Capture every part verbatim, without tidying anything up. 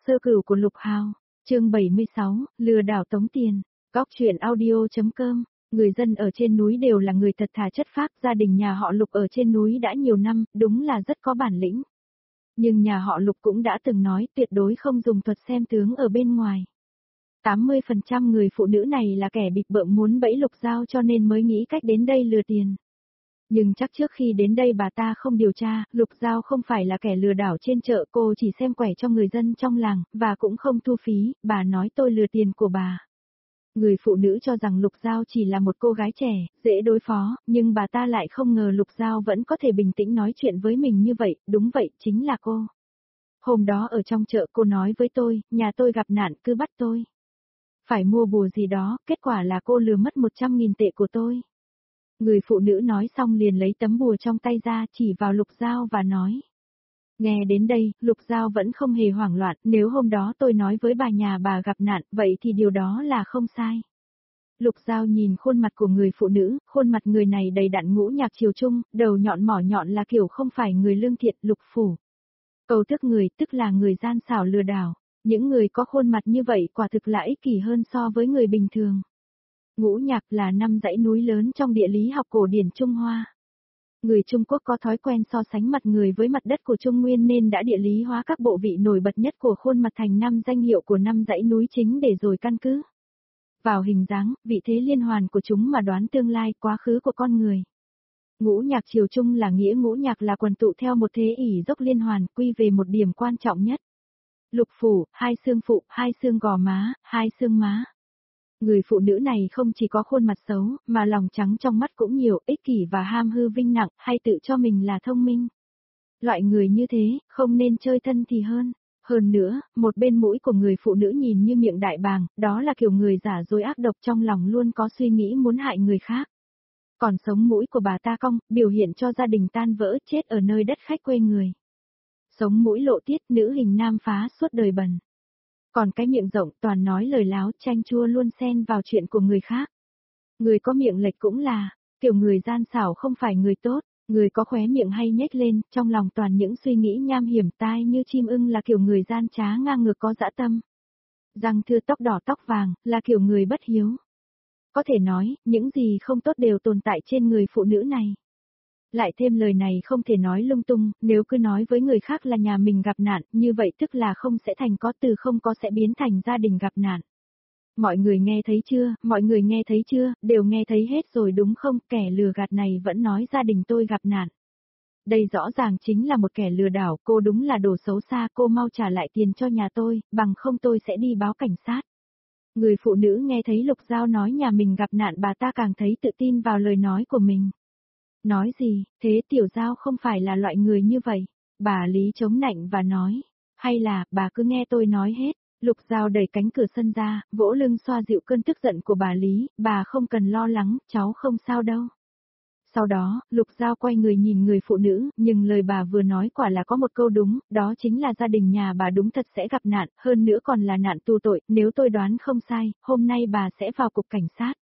Sơ cửu của Lục Hào, chương bảy mươi sáu, lừa đảo tống tiền, góc truyện audio.com. Người dân ở trên núi đều là người thật thà chất phác, gia đình nhà họ Lục ở trên núi đã nhiều năm, đúng là rất có bản lĩnh. Nhưng nhà họ Lục cũng đã từng nói tuyệt đối không dùng thuật xem tướng ở bên ngoài. tám mươi phần trăm người phụ nữ này là kẻ bịp bợm muốn bẫy Lục Giao cho nên mới nghĩ cách đến đây lừa tiền. Nhưng chắc trước khi đến đây bà ta không điều tra, Lục Giao không phải là kẻ lừa đảo trên chợ, cô chỉ xem quẻ cho người dân trong làng, và cũng không thu phí, bà nói tôi lừa tiền của bà. Người phụ nữ cho rằng Lục Giao chỉ là một cô gái trẻ, dễ đối phó, nhưng bà ta lại không ngờ Lục Giao vẫn có thể bình tĩnh nói chuyện với mình như vậy, đúng vậy, chính là cô. Hôm đó ở trong chợ cô nói với tôi, nhà tôi gặp nạn cứ bắt tôi phải mua bùa gì đó, kết quả là cô lừa mất một trăm nghìn tệ của tôi. Người phụ nữ nói xong liền lấy tấm bùa trong tay ra chỉ vào Lục Giao và nói. Nghe đến đây, Lục Giao vẫn không hề hoảng loạn, nếu hôm đó tôi nói với bà nhà bà gặp nạn, vậy thì điều đó là không sai. Lục Giao nhìn khuôn mặt của người phụ nữ, khuôn mặt người này đầy đặn ngũ nhạc triều trung, đầu nhọn mỏ nhọn là kiểu không phải người lương thiện, Lục phủ. Cầu thức người tức là người gian xảo lừa đảo, những người có khuôn mặt như vậy quả thực là ích kỷ hơn so với người bình thường. Ngũ nhạc là năm dãy núi lớn trong địa lý học cổ điển Trung Hoa. Người Trung Quốc có thói quen so sánh mặt người với mặt đất của Trung Nguyên nên đã địa lý hóa các bộ vị nổi bật nhất của khuôn mặt thành năm danh hiệu của năm dãy núi chính để rồi căn cứ vào hình dáng, vị thế liên hoàn của chúng mà đoán tương lai, quá khứ của con người. Ngũ nhạc triều Trung là nghĩa ngũ nhạc là quần tụ theo một thế ỷ dốc liên hoàn, quy về một điểm quan trọng nhất. Lục phủ, hai xương phụ, hai xương gò má, hai xương má. Người phụ nữ này không chỉ có khuôn mặt xấu, mà lòng trắng trong mắt cũng nhiều, ích kỷ và ham hư vinh nặng, hay tự cho mình là thông minh. Loại người như thế, không nên chơi thân thì hơn. Hơn nữa, một bên mũi của người phụ nữ nhìn như miệng đại bàng, đó là kiểu người giả dối ác độc trong lòng luôn có suy nghĩ muốn hại người khác. Còn sống mũi của bà ta cong, biểu hiện cho gia đình tan vỡ chết ở nơi đất khách quê người. Sống mũi lộ tiết, nữ hình nam phá suốt đời bần. Còn cái miệng rộng toàn nói lời láo chanh chua luôn xen vào chuyện của người khác. Người có miệng lệch cũng là, kiểu người gian xảo không phải người tốt, người có khóe miệng hay nhếch lên, trong lòng toàn những suy nghĩ nham hiểm, tai như chim ưng là kiểu người gian trá ngang ngược có dã tâm. Răng thưa tóc đỏ tóc vàng, là kiểu người bất hiếu. Có thể nói, những gì không tốt đều tồn tại trên người phụ nữ này. Lại thêm lời này không thể nói lung tung, nếu cứ nói với người khác là nhà mình gặp nạn, như vậy tức là không sẽ thành có, từ không có sẽ biến thành gia đình gặp nạn. Mọi người nghe thấy chưa, mọi người nghe thấy chưa, đều nghe thấy hết rồi đúng không, kẻ lừa gạt này vẫn nói gia đình tôi gặp nạn. Đây rõ ràng chính là một kẻ lừa đảo, cô đúng là đồ xấu xa, cô mau trả lại tiền cho nhà tôi, bằng không tôi sẽ đi báo cảnh sát. Người phụ nữ nghe thấy Lục Giao nói nhà mình gặp nạn, bà ta càng thấy tự tin vào lời nói của mình. Nói gì, thế Tiểu Giao không phải là loại người như vậy. Bà Lý chống nạnh và nói, hay là, bà cứ nghe tôi nói hết. Lục Giao đẩy cánh cửa sân ra, vỗ lưng xoa dịu cơn tức giận của bà Lý, bà không cần lo lắng, cháu không sao đâu. Sau đó, Lục Giao quay người nhìn người phụ nữ, nhưng lời bà vừa nói quả là có một câu đúng, đó chính là gia đình nhà bà đúng thật sẽ gặp nạn, hơn nữa còn là nạn tù tội, nếu tôi đoán không sai, hôm nay bà sẽ vào cục cảnh sát.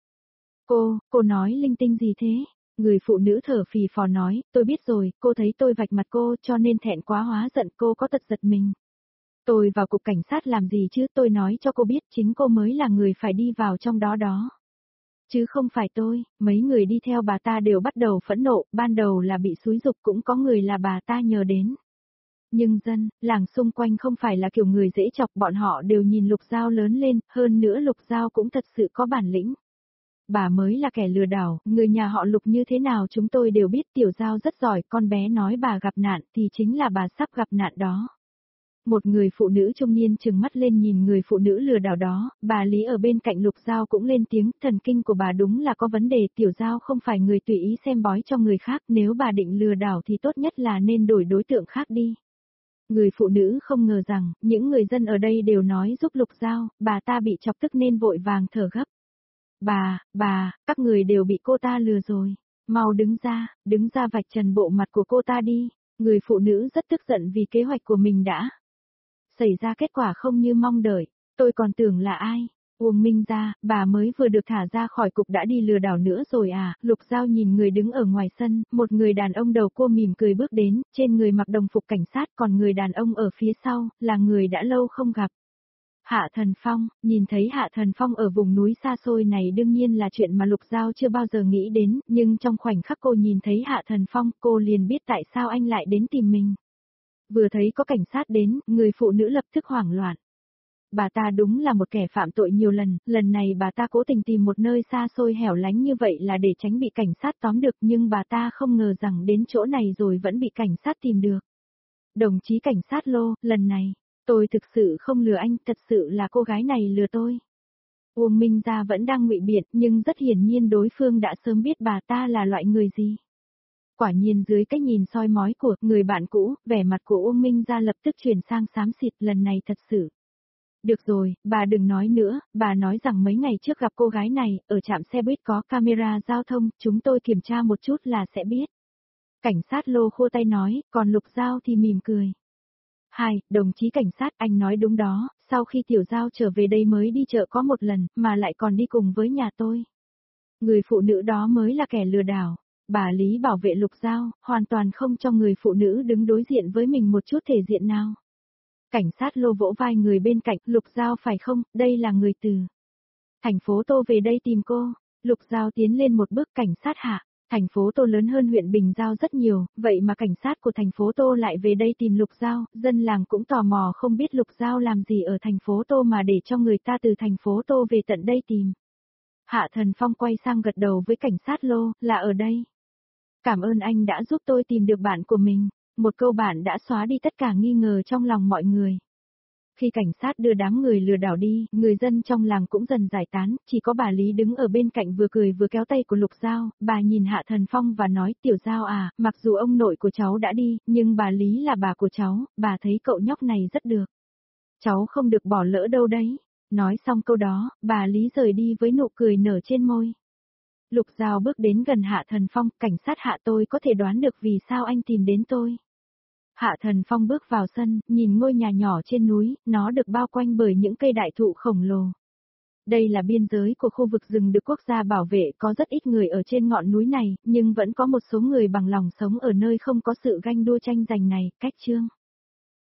Cô, cô nói linh tinh gì thế? Người phụ nữ thở phì phò nói, tôi biết rồi, cô thấy tôi vạch mặt cô cho nên thẹn quá hóa giận, cô có tật giật mình. Tôi vào cục cảnh sát làm gì chứ, tôi nói cho cô biết chính cô mới là người phải đi vào trong đó đó. Chứ không phải tôi, mấy người đi theo bà ta đều bắt đầu phẫn nộ, ban đầu là bị xúi giục, cũng có người là bà ta nhờ đến. Nhưng dân, làng xung quanh không phải là kiểu người dễ chọc, bọn họ đều nhìn Lục Giao lớn lên, hơn nữa Lục Giao cũng thật sự có bản lĩnh. Bà mới là kẻ lừa đảo, người nhà họ Lục như thế nào chúng tôi đều biết, Tiểu Giao rất giỏi, con bé nói bà gặp nạn thì chính là bà sắp gặp nạn đó. Một người phụ nữ trung niên trừng mắt lên nhìn người phụ nữ lừa đảo đó, bà Lý ở bên cạnh Lục Giao cũng lên tiếng, thần kinh của bà đúng là có vấn đề, Tiểu Giao không phải người tùy ý xem bói cho người khác, nếu bà định lừa đảo thì tốt nhất là nên đổi đối tượng khác đi. Người phụ nữ không ngờ rằng, những người dân ở đây đều nói giúp Lục Giao, bà ta bị chọc tức nên vội vàng thở gấp. Bà, bà, các người đều bị cô ta lừa rồi, mau đứng ra, đứng ra vạch trần bộ mặt của cô ta đi. Người phụ nữ rất tức giận vì kế hoạch của mình đã xảy ra kết quả không như mong đợi, tôi còn tưởng là ai, Uông Minh Gia, bà mới vừa được thả ra khỏi cục đã đi lừa đảo nữa rồi à, Lục Giao nhìn người đứng ở ngoài sân, một người đàn ông đầu cua mỉm cười bước đến, trên người mặc đồng phục cảnh sát còn người đàn ông ở phía sau, là người đã lâu không gặp. Hạ Thần Phong, nhìn thấy Hạ Thần Phong ở vùng núi xa xôi này đương nhiên là chuyện mà Lục Giao chưa bao giờ nghĩ đến, nhưng trong khoảnh khắc cô nhìn thấy Hạ Thần Phong, cô liền biết tại sao anh lại đến tìm mình. Vừa thấy có cảnh sát đến, người phụ nữ lập tức hoảng loạn. Bà ta đúng là một kẻ phạm tội nhiều lần, lần này bà ta cố tình tìm một nơi xa xôi hẻo lánh như vậy là để tránh bị cảnh sát tóm được, nhưng bà ta không ngờ rằng đến chỗ này rồi vẫn bị cảnh sát tìm được. Đồng chí cảnh sát Lô, lần này, tôi thực sự không lừa anh, thật sự là cô gái này lừa tôi. Uông Minh Gia vẫn đang ngụy biện, nhưng rất hiển nhiên đối phương đã sớm biết bà ta là loại người gì. Quả nhiên dưới cái nhìn soi mói của người bạn cũ, vẻ mặt của Uông Minh Gia lập tức chuyển sang xám xịt, lần này thật sự. Được rồi, bà đừng nói nữa, bà nói rằng mấy ngày trước gặp cô gái này, ở trạm xe buýt có camera giao thông, chúng tôi kiểm tra một chút là sẽ biết. Cảnh sát Lô khua tay nói, còn Lục Giao thì mỉm cười. Hai, đồng chí cảnh sát, anh nói đúng đó, sau khi Tiểu Giao trở về đây mới đi chợ có một lần, mà lại còn đi cùng với nhà tôi. Người phụ nữ đó mới là kẻ lừa đảo. Bà Lý bảo vệ Lục Giao, hoàn toàn không cho người phụ nữ đứng đối diện với mình một chút thể diện nào. Cảnh sát Lô vỗ vai người bên cạnh, Lục Giao phải không, đây là người từ thành phố Tô về đây tìm cô. Lục Giao tiến lên một bước, cảnh sát Hạ. Thành phố Tô lớn hơn huyện Bình Giao rất nhiều, vậy mà cảnh sát của thành phố Tô lại về đây tìm Lục Giao, dân làng cũng tò mò không biết Lục Giao làm gì ở thành phố Tô mà để cho người ta từ thành phố Tô về tận đây tìm. Hạ Thần Phong quay sang gật đầu với cảnh sát Lô, là ở đây. Cảm ơn anh đã giúp tôi tìm được bạn của mình. Một câu bạn đã xóa đi tất cả nghi ngờ trong lòng mọi người. Khi cảnh sát đưa đám người lừa đảo đi, người dân trong làng cũng dần giải tán, chỉ có bà Lý đứng ở bên cạnh vừa cười vừa kéo tay của Lục Giao, bà nhìn Hạ Thần Phong và nói, Tiểu Giao à, mặc dù ông nội của cháu đã đi, nhưng bà Lý là bà của cháu, bà thấy cậu nhóc này rất được. Cháu không được bỏ lỡ đâu đấy. Nói xong câu đó, bà Lý rời đi với nụ cười nở trên môi. Lục Giao bước đến gần Hạ Thần Phong, cảnh sát Hạ, tôi có thể đoán được vì sao anh tìm đến tôi. Hạ Thần Phong bước vào sân, nhìn ngôi nhà nhỏ trên núi, nó được bao quanh bởi những cây đại thụ khổng lồ. Đây là biên giới của khu vực rừng được quốc gia bảo vệ, có rất ít người ở trên ngọn núi này, nhưng vẫn có một số người bằng lòng sống ở nơi không có sự ganh đua tranh giành này, cách chương.